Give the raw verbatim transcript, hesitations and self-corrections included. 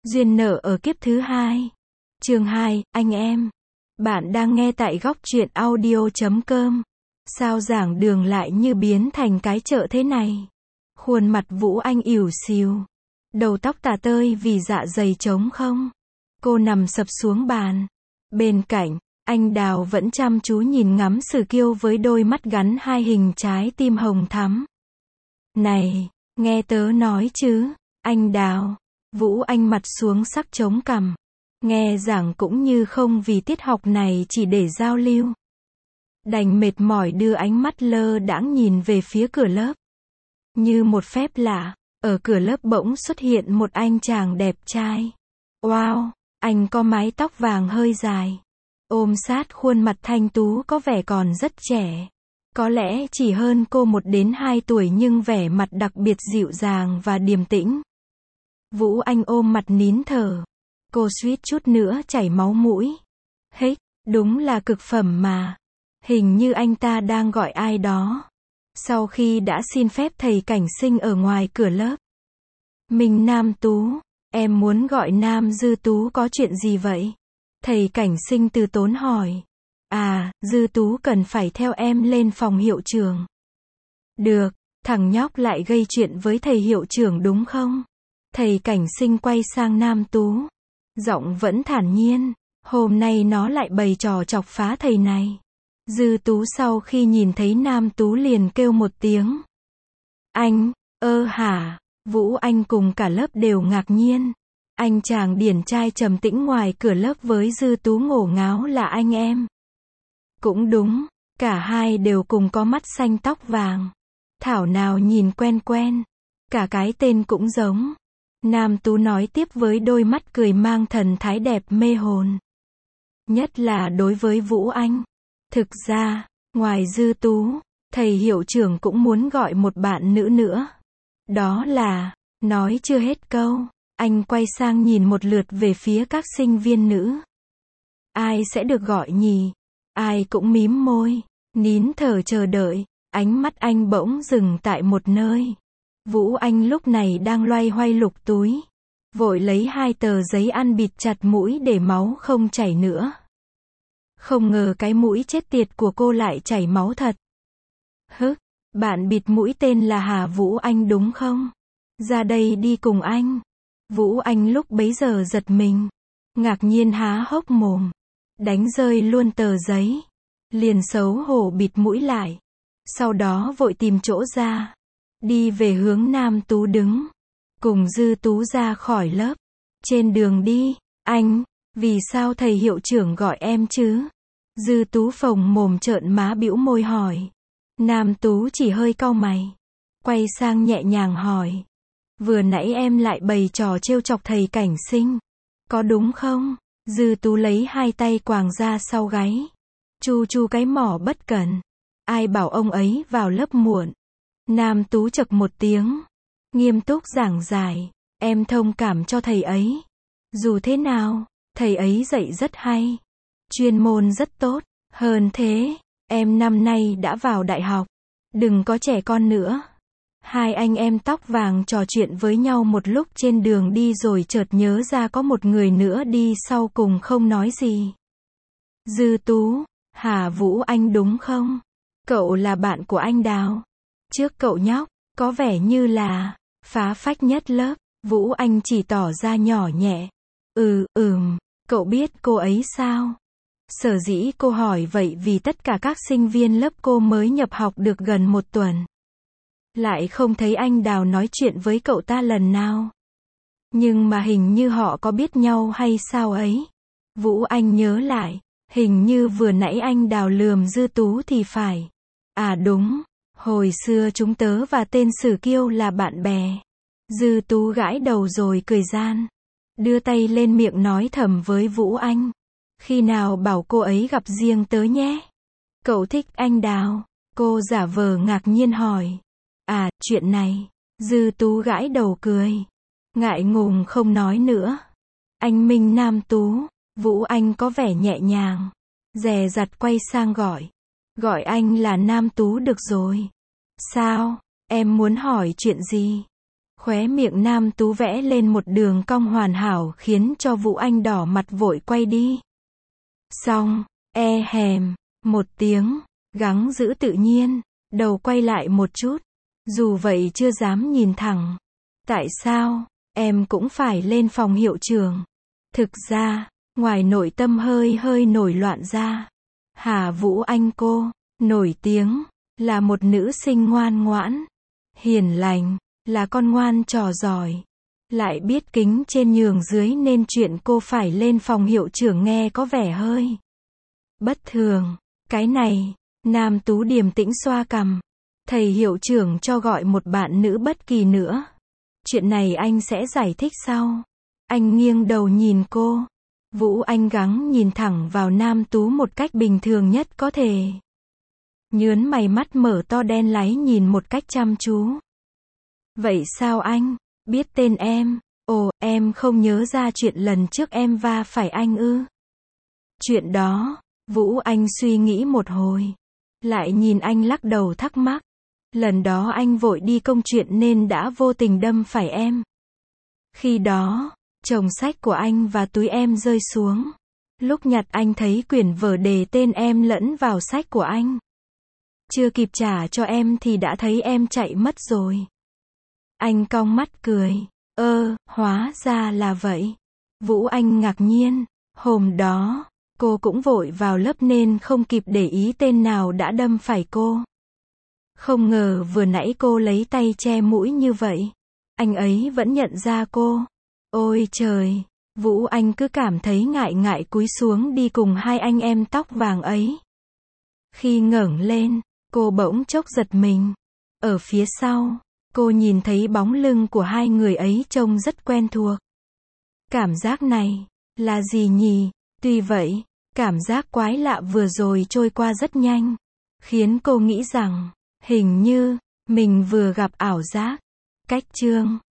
Duyên nợ ở kiếp thứ hai. Chương hai, anh em. Bạn đang nghe tại góc truyện audio chấm com. Sao giảng đường lại như biến thành cái chợ thế này? Khuôn mặt Vũ Anh ỉu xìu. Đầu tóc tà tơi vì dạ dày trống không. Cô nằm sập xuống bàn. Bên cạnh, anh Đào vẫn chăm chú nhìn ngắm Sử Kiêu với đôi mắt gắn hai hình trái tim hồng thắm. Này, nghe tớ nói chứ, anh Đào. Vũ Anh mặt xuống sắc chống cằm. Nghe giảng cũng như không vì tiết học này chỉ để giao lưu. Đành mệt mỏi đưa ánh mắt lơ đãng nhìn về phía cửa lớp. Như một phép lạ, ở cửa lớp bỗng xuất hiện một anh chàng đẹp trai. Wow, anh có mái tóc vàng hơi dài. Ôm sát khuôn mặt thanh tú có vẻ còn rất trẻ. Có lẽ chỉ hơn cô một đến hai tuổi nhưng vẻ mặt đặc biệt dịu dàng và điềm tĩnh. Vũ Anh ôm mặt nín thở. Cô suýt chút nữa chảy máu mũi. Hếch, đúng là cực phẩm mà. Hình như anh ta đang gọi ai đó. Sau khi đã xin phép thầy cảnh sinh ở ngoài cửa lớp. Mình Nam Tú, em muốn gọi Nam Dư Tú có chuyện gì vậy? Thầy cảnh sinh từ tốn hỏi. À, Dư Tú cần phải theo em lên phòng hiệu trưởng. Được, thằng nhóc lại gây chuyện với thầy hiệu trưởng đúng không? Thầy cảnh sinh quay sang Nam Tú. Giọng vẫn thản nhiên. Hôm nay nó lại bày trò chọc phá thầy này. Dư Tú sau khi nhìn thấy Nam Tú liền kêu một tiếng. Anh, ơ hả? Vũ Anh cùng cả lớp đều ngạc nhiên. Anh chàng điển trai trầm tĩnh ngoài cửa lớp với Dư Tú ngổ ngáo là anh em. Cũng đúng, cả hai đều cùng có mắt xanh tóc vàng. Thảo nào nhìn quen quen. Cả cái tên cũng giống. Nam Tú nói tiếp với đôi mắt cười mang thần thái đẹp mê hồn. Nhất là đối với Vũ Anh. Thực ra, ngoài Dư Tú, thầy hiệu trưởng cũng muốn gọi một bạn nữ nữa. Đó là, nói chưa hết câu, anh quay sang nhìn một lượt về phía các sinh viên nữ. Ai sẽ được gọi nhỉ? Ai cũng mím môi, nín thở chờ đợi, ánh mắt anh bỗng dừng tại một nơi. Vũ Anh lúc này đang loay hoay lục túi. Vội lấy hai tờ giấy ăn bịt chặt mũi để máu không chảy nữa. Không ngờ cái mũi chết tiệt của cô lại chảy máu thật. Hức, bạn bịt mũi tên là Hà Vũ Anh đúng không? Ra đây đi cùng anh. Vũ Anh lúc bấy giờ giật mình. Ngạc nhiên há hốc mồm. Đánh rơi luôn tờ giấy. Liền xấu hổ bịt mũi lại. Sau đó vội tìm chỗ ra. Đi về hướng Nam Tú đứng. Cùng Dư Tú ra khỏi lớp. Trên đường đi, anh, vì sao thầy hiệu trưởng gọi em chứ? Dư Tú phồng mồm trợn má bĩu môi hỏi. Nam Tú chỉ hơi cau mày. Quay sang nhẹ nhàng hỏi. Vừa nãy em lại bày trò trêu chọc thầy cảnh sinh. Có đúng không? Dư Tú lấy hai tay quàng ra sau gáy. Chu chu cái mỏ bất cẩn. Ai bảo ông ấy vào lớp muộn? Nam Tú chậc một tiếng. Nghiêm túc giảng giải. Em thông cảm cho thầy ấy. Dù thế nào, thầy ấy dạy rất hay. Chuyên môn rất tốt. Hơn thế, em năm nay đã vào đại học. Đừng có trẻ con nữa. Hai anh em tóc vàng trò chuyện với nhau một lúc trên đường đi rồi chợt nhớ ra có một người nữa đi sau cùng không nói gì. Dư Tú, Hà Vũ Anh đúng không? Cậu là bạn của anh Đào. Trước cậu nhóc, có vẻ như là phá phách nhất lớp. Vũ Anh chỉ tỏ ra nhỏ nhẹ. Ừ, ừm, cậu biết cô ấy sao? Sở dĩ cô hỏi vậy vì tất cả các sinh viên lớp cô mới nhập học được gần một tuần. Lại không thấy anh Đào nói chuyện với cậu ta lần nào. Nhưng mà hình như họ có biết nhau hay sao ấy. Vũ Anh nhớ lại, hình như vừa nãy anh Đào lườm Dư Tú thì phải. À đúng, hồi xưa chúng tớ và tên Sử Kiêu là bạn bè. Dư Tú gãi đầu rồi cười gian. Đưa tay lên miệng nói thầm với Vũ Anh. Khi nào bảo cô ấy gặp riêng tớ nhé. Cậu thích anh Đào? Cô giả vờ ngạc nhiên hỏi. À, chuyện này. Dư Tú gãi đầu cười. Ngại ngùng không nói nữa. Anh Minh Nam Tú. Vũ Anh có vẻ nhẹ nhàng. Dè dặt quay sang gọi. Gọi anh là Nam Tú được rồi. Sao? Em muốn hỏi chuyện gì? Khóe miệng Nam Tú vẽ lên một đường cong hoàn hảo khiến cho Vũ Anh đỏ mặt vội quay đi. Xong, e hèm, một tiếng, gắng giữ tự nhiên, đầu quay lại một chút. Dù vậy chưa dám nhìn thẳng. Tại sao, em cũng phải lên phòng hiệu trưởng? Thực ra, ngoài nội tâm hơi hơi nổi loạn ra. Hà Vũ Anh cô, nổi tiếng, là một nữ sinh ngoan ngoãn, hiền lành, là con ngoan trò giỏi. Lại biết kính trên nhường dưới nên chuyện cô phải lên phòng hiệu trưởng nghe có vẻ hơi bất thường. Cái này, Nam Tú điềm tĩnh xoa cằm. Thầy hiệu trưởng cho gọi một bạn nữ bất kỳ nữa. Chuyện này anh sẽ giải thích sau. Anh nghiêng đầu nhìn cô. Vũ Anh gắng nhìn thẳng vào Nam Tú một cách bình thường nhất có thể. Nhớn mày, mắt mở to đen láy nhìn một cách chăm chú. Vậy sao anh biết tên em? Ồ, em không nhớ ra chuyện lần trước em va phải anh ư? Chuyện đó, Vũ Anh suy nghĩ một hồi. Lại nhìn anh lắc đầu thắc mắc. Lần đó anh vội đi công chuyện nên đã vô tình đâm phải em. Khi đó, chồng sách của anh và túi em rơi xuống. Lúc nhặt anh thấy quyển vở đề tên em lẫn vào sách của anh. Chưa kịp trả cho em thì đã thấy em chạy mất rồi. Anh cong mắt cười. Ơ, hóa ra là vậy. Vũ Anh ngạc nhiên. Hôm đó, cô cũng vội vào lớp nên không kịp để ý tên nào đã đâm phải cô. Không ngờ vừa nãy cô lấy tay che mũi như vậy. Anh ấy vẫn nhận ra cô. Ôi trời, Vũ Anh cứ cảm thấy ngại ngại cúi xuống đi cùng hai anh em tóc vàng ấy. Khi ngẩng lên, cô bỗng chốc giật mình. Ở phía sau, cô nhìn thấy bóng lưng của hai người ấy trông rất quen thuộc. Cảm giác này, là gì nhỉ? Tuy vậy, cảm giác quái lạ vừa rồi trôi qua rất nhanh. Khiến cô nghĩ rằng, hình như, mình vừa gặp ảo giác. Cách chương